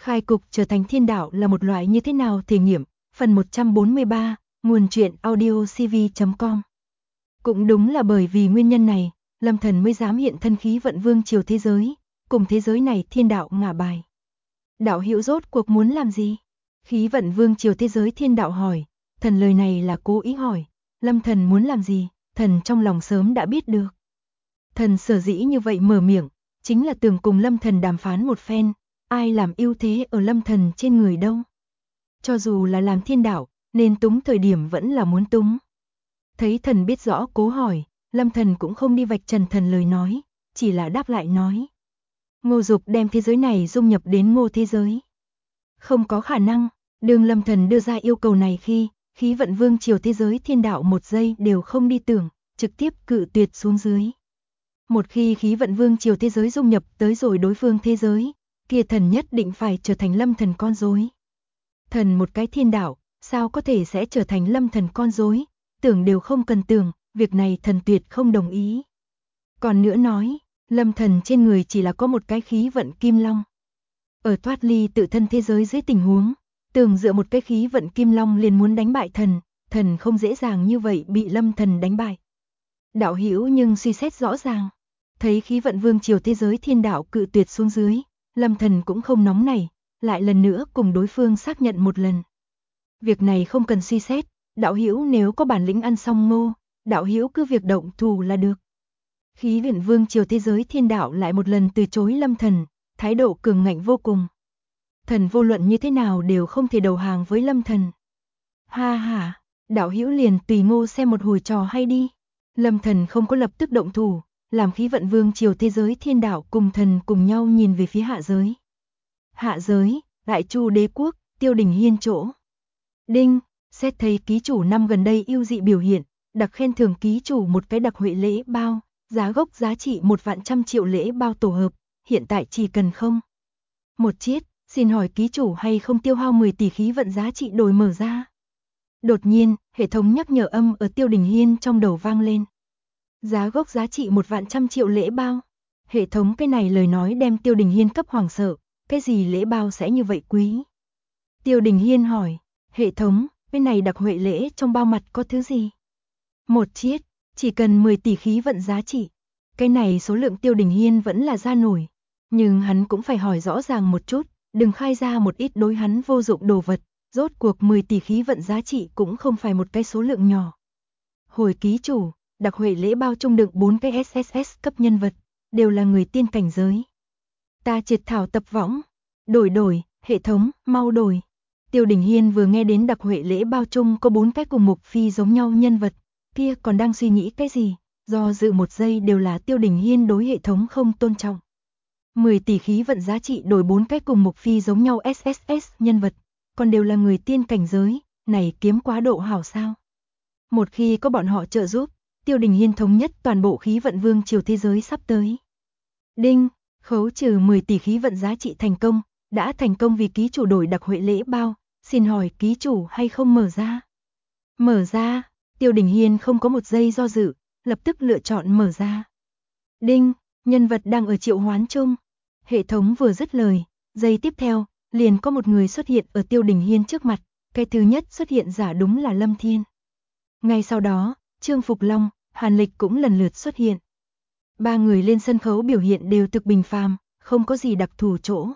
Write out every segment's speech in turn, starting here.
Khai cục trở thành thiên đạo là một loại như thế nào thể nghiệm, phần 143, nguồn truyện audio cv.com. Cũng đúng là bởi vì nguyên nhân này, Lâm Thần mới dám hiện thân khí vận vương triều thế giới, cùng thế giới này thiên đạo ngả bài. Đạo hữu rốt cuộc muốn làm gì? Khí vận vương triều thế giới thiên đạo hỏi, thần lời này là cố ý hỏi, Lâm Thần muốn làm gì, thần trong lòng sớm đã biết được. Thần sở dĩ như vậy mở miệng, chính là tưởng cùng Lâm Thần đàm phán một phen, ai làm ưu thế ở Lâm Thần trên người đâu. Cho dù là làm thiên đạo, nên túng thời điểm vẫn là muốn túng. Thấy thần biết rõ cố hỏi, Lâm Thần cũng không đi vạch trần thần lời nói, chỉ là đáp lại nói. Ngô Dục đem thế giới này dung nhập đến Ngô thế giới. Không có khả năng, đương Lâm Thần đưa ra yêu cầu này khi, khí vận vương triều thế giới thiên đạo một giây đều không đi tưởng, trực tiếp cự tuyệt xuống dưới. Một khi khí vận vương triều thế giới dung nhập tới rồi đối phương thế giới, kia thần nhất định phải trở thành Lâm Thần con rối. Thần một cái thiên đạo, sao có thể sẽ trở thành Lâm Thần con rối, tưởng đều không cần tưởng, việc này thần tuyệt không đồng ý. Còn nữa nói, Lâm Thần trên người chỉ là có một cái khí vận kim long. Ở thoát ly tự thân thế giới dưới tình huống, tưởng dựa một cái khí vận kim long liền muốn đánh bại thần, thần không dễ dàng như vậy bị Lâm Thần đánh bại. Đạo hữu nhưng suy xét rõ ràng, thấy khí vận vương triều thế giới thiên đạo cự tuyệt xuống dưới, Lâm Thần cũng không nóng nảy, lại lần nữa cùng đối phương xác nhận một lần. Việc này không cần suy xét, đạo hữu nếu có bản lĩnh ăn xong ngô, đạo hữu cứ việc động thủ là được. Khí vận vương triều thế giới thiên đạo lại một lần từ chối Lâm Thần, thái độ cường ngạnh vô cùng. Thần vô luận như thế nào đều không thể đầu hàng với Lâm Thần. Ha ha, đạo hữu liền tùy ngô xem một hồi trò hay đi. Lâm Thần không có lập tức động thủ, làm khí vận vương triều thế giới thiên đạo cùng thần cùng nhau nhìn về phía hạ giới. Hạ giới, Đại Chu đế quốc, Tiêu Đình Hiên chỗ. Đinh, xét thấy ký chủ năm gần đây ưu dị biểu hiện, đặc khen thưởng ký chủ một cái đặc huệ lễ bao, giá gốc giá trị 1.100 triệu lễ bao tổ hợp, hiện tại chỉ cần không. Một chiết, xin hỏi ký chủ hay không tiêu hao 10 tỷ khí vận giá trị đổi mở ra. Đột nhiên, hệ thống nhắc nhở âm ở Tiêu Đình Hiên trong đầu vang lên. Giá gốc giá trị 1.100 triệu lễ bao. Hệ thống cái này lời nói đem Tiêu Đình Hiên cấp hoảng sợ, cái gì lễ bao sẽ như vậy quý? Tiêu Đình Hiên hỏi, hệ thống, bên này đặc huệ lễ trong bao mặt có thứ gì? Một chiết, chỉ cần 10 tỷ khí vận giá trị. Cái này số lượng Tiêu Đình Hiên vẫn là ra nổi, nhưng hắn cũng phải hỏi rõ ràng một chút, đừng khai ra một ít đối hắn vô dụng đồ vật, rốt cuộc 10 tỷ khí vận giá trị cũng không phải một cái số lượng nhỏ. Hồi ký chủ, đặc huệ lễ bao trung đựng 4 cái SSS cấp nhân vật, đều là người tiên cảnh giới. Ta triệt thảo tập võng, đổi, hệ thống, mau đổi. Tiêu Đình Hiên vừa nghe đến đặc huệ lễ bao chung có 4 cái cùng mục phi giống nhau nhân vật, kia còn đang suy nghĩ cái gì, do dự một giây đều là Tiêu Đình Hiên đối hệ thống không tôn trọng. 10 tỷ khí vận giá trị đổi 4 cái cùng mục phi giống nhau SSS nhân vật, còn đều là người tiên cảnh giới, này kiếm quá độ hảo sao. Một khi có bọn họ trợ giúp, Tiêu Đình Hiên thống nhất toàn bộ khí vận vương triều thế giới sắp tới. Đinh, khấu trừ 10 tỷ khí vận giá trị thành công, đã thành công vì ký chủ đổi đặc huệ lễ bao, xin hỏi ký chủ hay không mở ra? Mở ra, Tiêu Đình Hiên không có một giây do dự, lập tức lựa chọn mở ra. Đinh, nhân vật đang ở triệu hoán chung. Hệ thống vừa dứt lời, giây tiếp theo, liền có một người xuất hiện ở Tiêu Đình Hiên trước mặt, cái thứ nhất xuất hiện giả đúng là Lâm Thiên. Ngay sau đó, Trương Phục Long, Hàn Lịch cũng lần lượt xuất hiện. Ba người lên sân khấu biểu hiện đều thực bình phàm, không có gì đặc thù chỗ.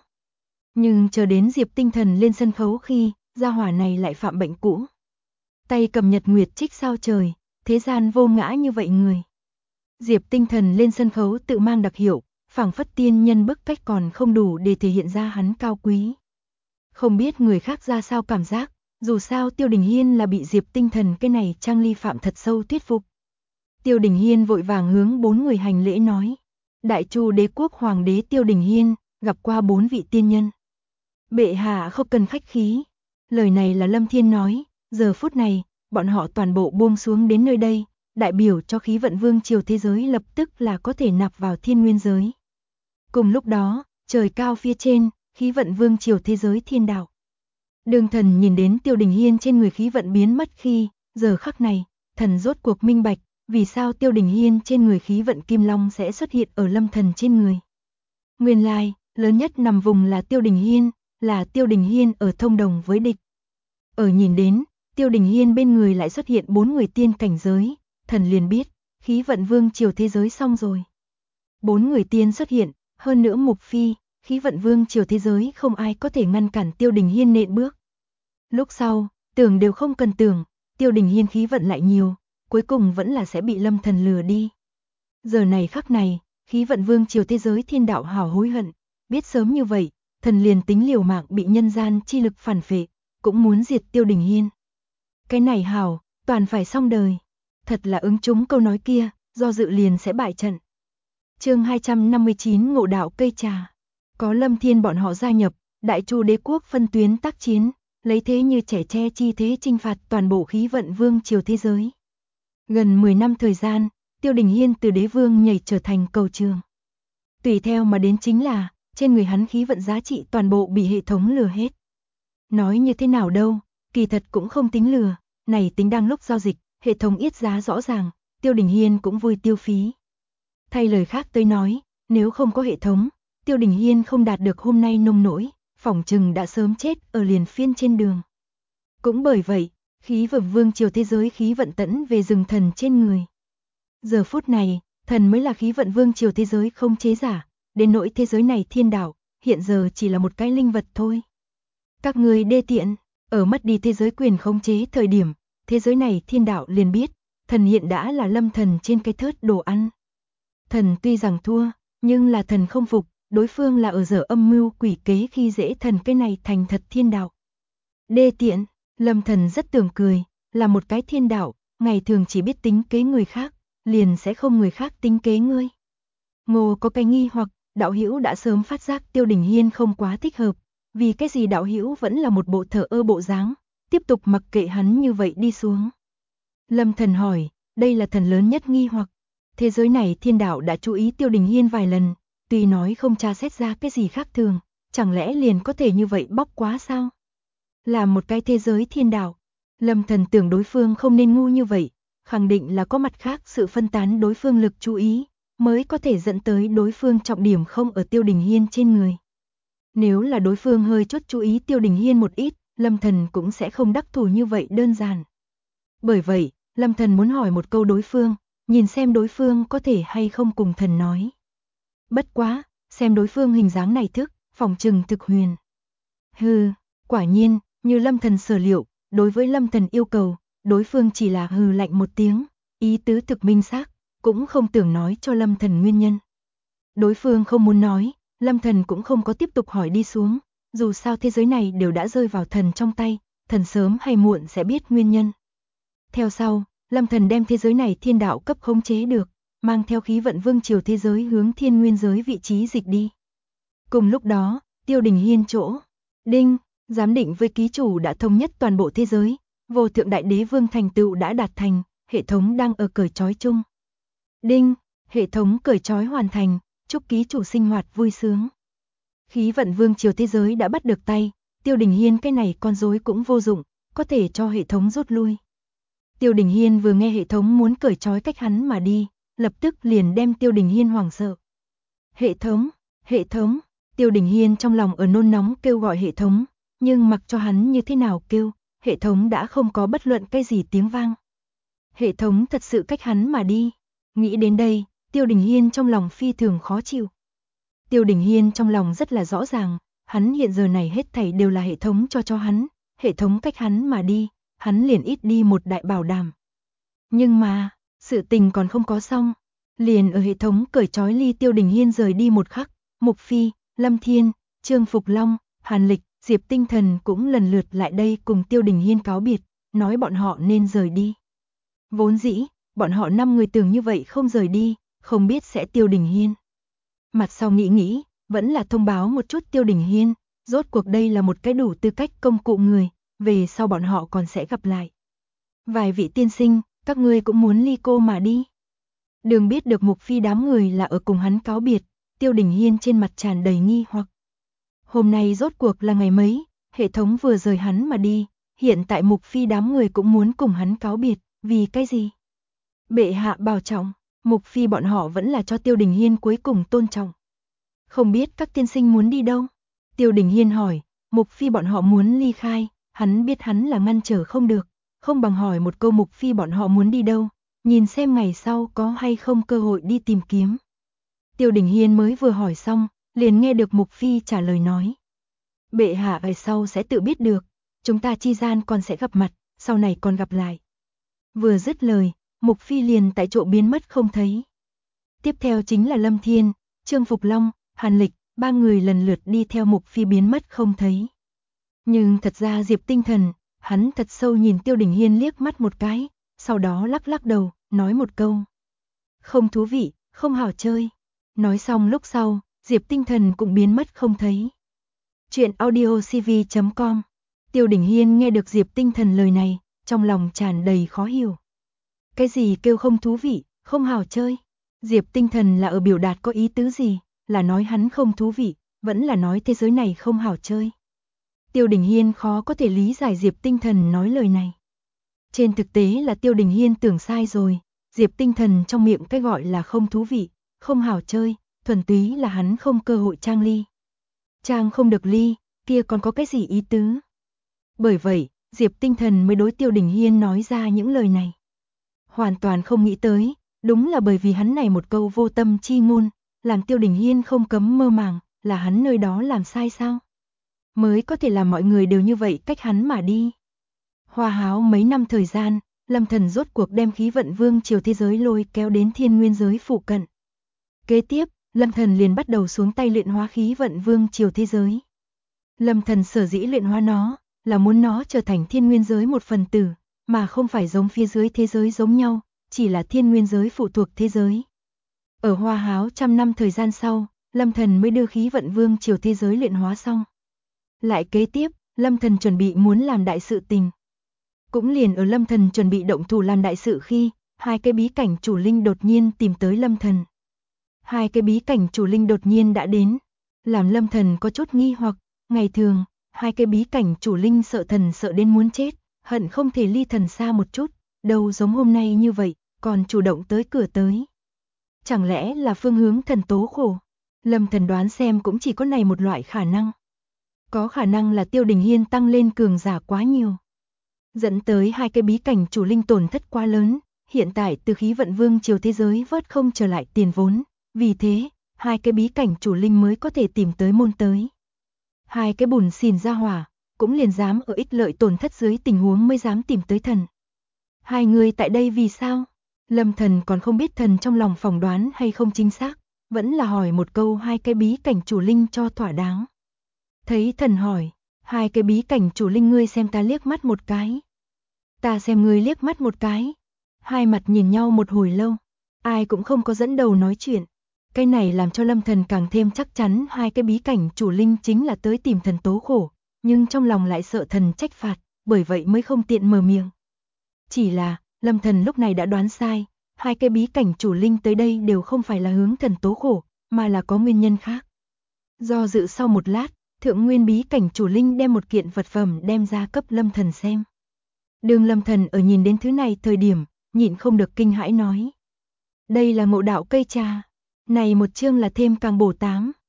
Nhưng chờ đến Diệp Tinh Thần lên sân khấu khi, gia hỏa này lại phạm bệnh cũ. Tay cầm nhật nguyệt trích sao trời, thế gian vô ngã như vậy người. Diệp Tinh Thần lên sân khấu tự mang đặc hiệu, phảng phất tiên nhân bức cách còn không đủ để thể hiện ra hắn cao quý. Không biết người khác ra sao cảm giác, dù sao Tiêu Đình Hiên là bị Diệp Tinh Thần cái này trang ly phạm thật sâu thuyết phục. Tiêu Đình Hiên vội vàng hướng 4 người hành lễ nói. Đại Chu đế quốc hoàng đế Tiêu Đình Hiên, gặp qua 4 vị tiên nhân. Bệ hạ không cần khách khí. Lời này là Lâm Thiên nói, giờ phút này, bọn họ toàn bộ buông xuống đến nơi đây, đại biểu cho khí vận vương triều thế giới lập tức là có thể nạp vào thiên nguyên giới. Cùng lúc đó, trời cao phía trên, khí vận vương triều thế giới thiên đạo. Đường thần nhìn đến Tiêu Đình Hiên trên người khí vận biến mất khi, giờ khắc này, thần rốt cuộc minh bạch, vì sao Tiêu Đình Hiên trên người khí vận kim long sẽ xuất hiện ở Lâm Thần trên người. Nguyên lai, lớn nhất nằm vùng là Tiêu Đình Hiên, là Tiêu Đình Hiên ở thông đồng với địch. Ở nhìn đến, Tiêu Đình Hiên bên người lại xuất hiện 4 người tiên cảnh giới, thần liền biết, khí vận vương triều thế giới xong rồi. 4 người tiên xuất hiện, hơn nữa Mục Phi, khí vận vương triều thế giới không ai có thể ngăn cản Tiêu Đình Hiên nện bước. Lúc sau, tưởng đều không cần tưởng, Tiêu Đình Hiên khí vận lại nhiều, cuối cùng vẫn là sẽ bị Lâm Thần lừa đi. Giờ này khắc này, khí vận vương triều thế giới thiên đạo hảo hối hận, biết sớm như vậy, thần liền tính liều mạng bị nhân gian chi lực phản phệ, cũng muốn diệt Tiêu Đình Hiên. Cái này hảo, toàn phải xong đời. Thật là ứng chúng câu nói kia, do dự liền sẽ bại trận. Chương 259 Ngộ đạo cây trà. Có Lâm Thiên bọn họ gia nhập, Đại Chu đế quốc phân tuyến tác chiến, lấy thế như trẻ tre chi thế chinh phạt toàn bộ khí vận vương triều thế giới. Gần 10 năm thời gian, Tiêu Đình Hiên từ đế vương nhảy trở thành cầu trường. Tùy theo mà đến chính là, trên người hắn khí vận giá trị toàn bộ bị hệ thống lừa hết. Nói như thế nào đâu, kỳ thật cũng không tính lừa, này tính đang lúc giao dịch, hệ thống yết giá rõ ràng, Tiêu Đình Hiên cũng vui tiêu phí. Thay lời khác tới nói, nếu không có hệ thống, Tiêu Đình Hiên không đạt được hôm nay nông nỗi, phỏng chừng đã sớm chết ở liền phiên trên đường. Cũng bởi vậy, khí vận vương triều thế giới khí vận tẫn về rừng thần trên người. Giờ phút này, thần mới là khí vận vương triều thế giới không chế giả, đến nỗi thế giới này thiên đạo, hiện giờ chỉ là một cái linh vật thôi. Các người đê tiện, ở mất đi thế giới quyền khống chế thời điểm, thế giới này thiên đạo liền biết, thần hiện đã là Lâm Thần trên cái thớt đồ ăn. Thần tuy rằng thua, nhưng là thần không phục, đối phương là ở dở âm mưu quỷ kế khi dễ thần cái này thành thật thiên đạo. Đê tiện, Lâm Thần rất tưởng cười, là một cái thiên đạo, ngày thường chỉ biết tính kế người khác, liền sẽ không người khác tính kế ngươi. Ngô có cái nghi hoặc, đạo hữu đã sớm phát giác Tiêu Đình Hiên không quá thích hợp, vì cái gì đạo hữu vẫn là một bộ thờ ơ bộ dáng, tiếp tục mặc kệ hắn như vậy đi xuống. Lâm Thần hỏi, đây là thần lớn nhất nghi hoặc. Thế giới này thiên đạo đã chú ý Tiêu Đình Hiên vài lần, tuy nói không tra xét ra cái gì khác thường, chẳng lẽ liền có thể như vậy bóc quá sao? Là một cái thế giới thiên đạo, Lâm Thần tưởng đối phương không nên ngu như vậy, khẳng định là có mặt khác sự phân tán đối phương lực chú ý, mới có thể dẫn tới đối phương trọng điểm không ở Tiêu Đình Hiên trên người. Nếu là đối phương hơi chút chú ý Tiêu Đình Hiên một ít, Lâm Thần cũng sẽ không đắc thủ như vậy đơn giản. Bởi vậy, Lâm Thần muốn hỏi một câu đối phương, nhìn xem đối phương có thể hay không cùng thần nói. Bất quá, xem đối phương hình dáng này thức, phòng trừng thực huyền. Hừ, quả nhiên, như Lâm Thần sở liệu, đối với Lâm Thần yêu cầu, đối phương chỉ là hừ lạnh một tiếng, ý tứ thực minh xác, cũng không tưởng nói cho Lâm Thần nguyên nhân. Đối phương không muốn nói, Lâm Thần cũng không có tiếp tục hỏi đi xuống, dù sao thế giới này đều đã rơi vào thần trong tay, thần sớm hay muộn sẽ biết nguyên nhân. Theo sau, Lâm Thần đem thế giới này thiên đạo cấp khống chế được, mang theo khí vận vương triều thế giới hướng thiên nguyên giới vị trí dịch đi. Cùng lúc đó, Tiêu Đình Hiên chỗ, đinh, giám định với ký chủ đã thống nhất toàn bộ thế giới, vô thượng đại đế vương thành tựu đã đạt thành, hệ thống đang ở cởi trói chung. Đinh, hệ thống cởi trói hoàn thành, chúc ký chủ sinh hoạt vui sướng. Khí vận vương triều thế giới đã bắt được tay, Tiêu Đình Hiên cái này con rối cũng vô dụng, có thể cho hệ thống rút lui. Tiêu Đình Hiên vừa nghe hệ thống muốn cởi trói cách hắn mà đi, lập tức liền đem Tiêu Đình Hiên hoảng sợ. Hệ thống, Tiêu Đình Hiên trong lòng ở nôn nóng kêu gọi hệ thống, nhưng mặc cho hắn như thế nào kêu, hệ thống đã không có bất luận cái gì tiếng vang. Hệ thống thật sự cách hắn mà đi. Nghĩ đến đây, Tiêu Đình Hiên trong lòng phi thường khó chịu. Tiêu Đình Hiên trong lòng rất là rõ ràng, hắn hiện giờ này hết thảy đều là hệ thống cho hắn, hệ thống cách hắn mà đi, hắn liền ít đi một đại bảo đảm. Nhưng mà, sự tình còn không có xong, liền ở hệ thống cởi trói ly Tiêu Đình Hiên rời đi một khắc, Mục Phi, Lâm Thiên, Trương Phục Long, Hàn Lịch, Diệp Tinh Thần cũng lần lượt lại đây cùng Tiêu Đình Hiên cáo biệt, nói bọn họ nên rời đi. Vốn dĩ, bọn họ 5 người tưởng như vậy không rời đi, không biết sẽ Tiêu Đình Hiên. Mặt sau nghĩ, vẫn là thông báo một chút Tiêu Đình Hiên, rốt cuộc đây là một cái đủ tư cách công cụ người, về sau bọn họ còn sẽ gặp lại. Vài vị tiên sinh, các ngươi cũng muốn ly cô mà đi. Đường biết được Mục Phi đám người là ở cùng hắn cáo biệt, Tiêu Đình Hiên trên mặt tràn đầy nghi hoặc. Hôm nay rốt cuộc là ngày mấy, hệ thống vừa rời hắn mà đi, hiện tại Mục Phi đám người cũng muốn cùng hắn cáo biệt, vì cái gì? Bệ hạ bảo trọng, Mục Phi bọn họ vẫn là cho Tiêu Đình Hiên cuối cùng tôn trọng. Không biết các tiên sinh muốn đi đâu? Tiêu Đình Hiên hỏi, Mục Phi bọn họ muốn ly khai, hắn biết hắn là ngăn trở không được, không bằng hỏi một câu Mục Phi bọn họ muốn đi đâu, nhìn xem ngày sau có hay không cơ hội đi tìm kiếm. Tiêu Đình Hiên mới vừa hỏi xong, liền nghe được Mục Phi trả lời nói. Bệ hạ về sau sẽ tự biết được, chúng ta chi gian còn sẽ gặp mặt, sau này còn gặp lại. Vừa dứt lời, Mục Phi liền tại chỗ biến mất không thấy. Tiếp theo chính là Lâm Thiên, Trương Phục Long, Hàn Lịch, ba người lần lượt đi theo Mục Phi biến mất không thấy. Nhưng thật ra Diệp Tinh Thần, hắn thật sâu nhìn Tiêu Đình Hiên liếc mắt một cái, sau đó lắc lắc đầu, nói một câu. Không thú vị, không hảo chơi. Nói xong lúc sau, Diệp Tinh Thần cũng biến mất không thấy. Chuyện audiocv.com. Tiêu Đình Hiên nghe được Diệp Tinh Thần lời này, trong lòng tràn đầy khó hiểu. Cái gì kêu không thú vị, không hảo chơi? Diệp Tinh Thần là ở biểu đạt có ý tứ gì, là nói hắn không thú vị, vẫn là nói thế giới này không hảo chơi. Tiêu Đình Hiên khó có thể lý giải Diệp Tinh Thần nói lời này. Trên thực tế là Tiêu Đình Hiên tưởng sai rồi, Diệp Tinh Thần trong miệng cái gọi là không thú vị, không hảo chơi, thuần túy là hắn không cơ hội trang ly. Trang không được ly, kia còn có cái gì ý tứ? Bởi vậy, Diệp Tinh Thần mới đối Tiêu Đình Hiên nói ra những lời này. Hoàn toàn không nghĩ tới, đúng là bởi vì hắn này một câu vô tâm chi ngôn, làm Tiêu Đình Hiên không cấm mơ màng, là hắn nơi đó làm sai sao? Mới có thể làm mọi người đều như vậy cách hắn mà đi. Hoa háo mấy năm thời gian, Lâm Thần rốt cuộc đem khí vận vương triều thế giới lôi kéo đến thiên nguyên giới phụ cận. Kế tiếp, Lâm Thần liền bắt đầu xuống tay luyện hóa khí vận vương triều thế giới. Lâm Thần sở dĩ luyện hóa nó, là muốn nó trở thành thiên nguyên giới một phần tử, mà không phải giống phía dưới thế giới giống nhau, chỉ là thiên nguyên giới phụ thuộc thế giới. Ở hoa háo trăm năm thời gian sau, Lâm Thần mới đưa khí vận vương triều thế giới luyện hóa xong. Lại kế tiếp, Lâm Thần chuẩn bị muốn làm đại sự tình. Cũng liền ở Lâm Thần chuẩn bị động thủ làm đại sự khi, hai cái bí cảnh chủ linh đột nhiên tìm tới Lâm Thần. Hai cái bí cảnh chủ linh đột nhiên đã đến, làm Lâm Thần có chút nghi hoặc, ngày thường, hai cái bí cảnh chủ linh sợ thần sợ đến muốn chết, hận không thể ly thần xa một chút, đâu giống hôm nay như vậy, còn chủ động tới cửa tới. Chẳng lẽ là phương hướng thần tố khổ? Lâm Thần đoán xem cũng chỉ có này một loại khả năng. Có khả năng là Tiêu Đình Hiên tăng lên cường giả quá nhiều, dẫn tới hai cái bí cảnh chủ linh tổn thất quá lớn, hiện tại từ khí vận vương triều thế giới vớt không trở lại tiền vốn, vì thế, hai cái bí cảnh chủ linh mới có thể tìm tới môn tới. Hai cái bùn xỉn ra hỏa, cũng liền dám ở ích lợi tổn thất dưới tình huống mới dám tìm tới thần. Hai người tại đây vì sao? Lâm Thần còn không biết thần trong lòng phỏng đoán hay không chính xác, vẫn là hỏi một câu hai cái bí cảnh chủ linh cho thỏa đáng. Thấy thần hỏi, hai cái bí cảnh chủ linh ngươi xem ta liếc mắt một cái. Ta xem ngươi liếc mắt một cái. Hai mặt nhìn nhau một hồi lâu, ai cũng không có dẫn đầu nói chuyện. Cái này làm cho Lâm Thần càng thêm chắc chắn hai cái bí cảnh chủ linh chính là tới tìm thần tố khổ, nhưng trong lòng lại sợ thần trách phạt, bởi vậy mới không tiện mở miệng. Chỉ là, Lâm Thần lúc này đã đoán sai, hai cái bí cảnh chủ linh tới đây đều không phải là hướng thần tố khổ, mà là có nguyên nhân khác. Do dự sau một lát, thượng nguyên bí cảnh chủ linh đem một kiện vật phẩm đem ra cấp Lâm Thần xem. Đường Lâm Thần ở nhìn đến thứ này thời điểm, nhịn không được kinh hãi nói. Đây là ngộ đạo cây trà. Này một chương là thêm càng bổ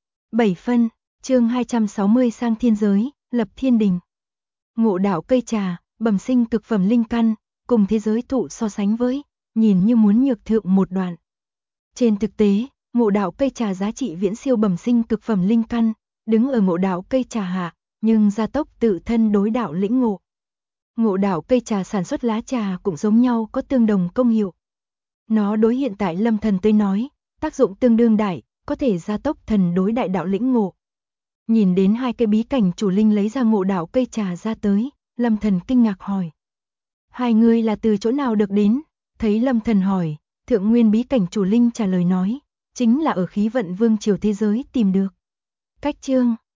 7 phân, chương 260 sang thiên giới, lập thiên đình. Ngộ đạo cây trà, bẩm sinh cực phẩm linh căn, cùng thế giới thụ so sánh với, nhìn như muốn nhược thượng một đoạn. Trên thực tế, ngộ đạo cây trà giá trị viễn siêu bẩm sinh cực phẩm linh căn, đứng ở ngộ đạo cây trà hạ, nhưng gia tốc tự thân đối đạo lĩnh ngộ. Ngộ đạo cây trà sản xuất lá trà cũng giống nhau có tương đồng công hiệu. Nó đối hiện tại Lâm Thần tới nói, tác dụng tương đương đại, có thể gia tốc thần đối đại đạo lĩnh ngộ. Nhìn đến hai cái bí cảnh chủ linh lấy ra ngộ đạo cây trà ra tới, Lâm Thần kinh ngạc hỏi. Hai người là từ chỗ nào được đến? Thấy Lâm Thần hỏi, thượng nguyên bí cảnh chủ linh trả lời nói, chính là ở khí vận vương triều thế giới tìm được. Cách chương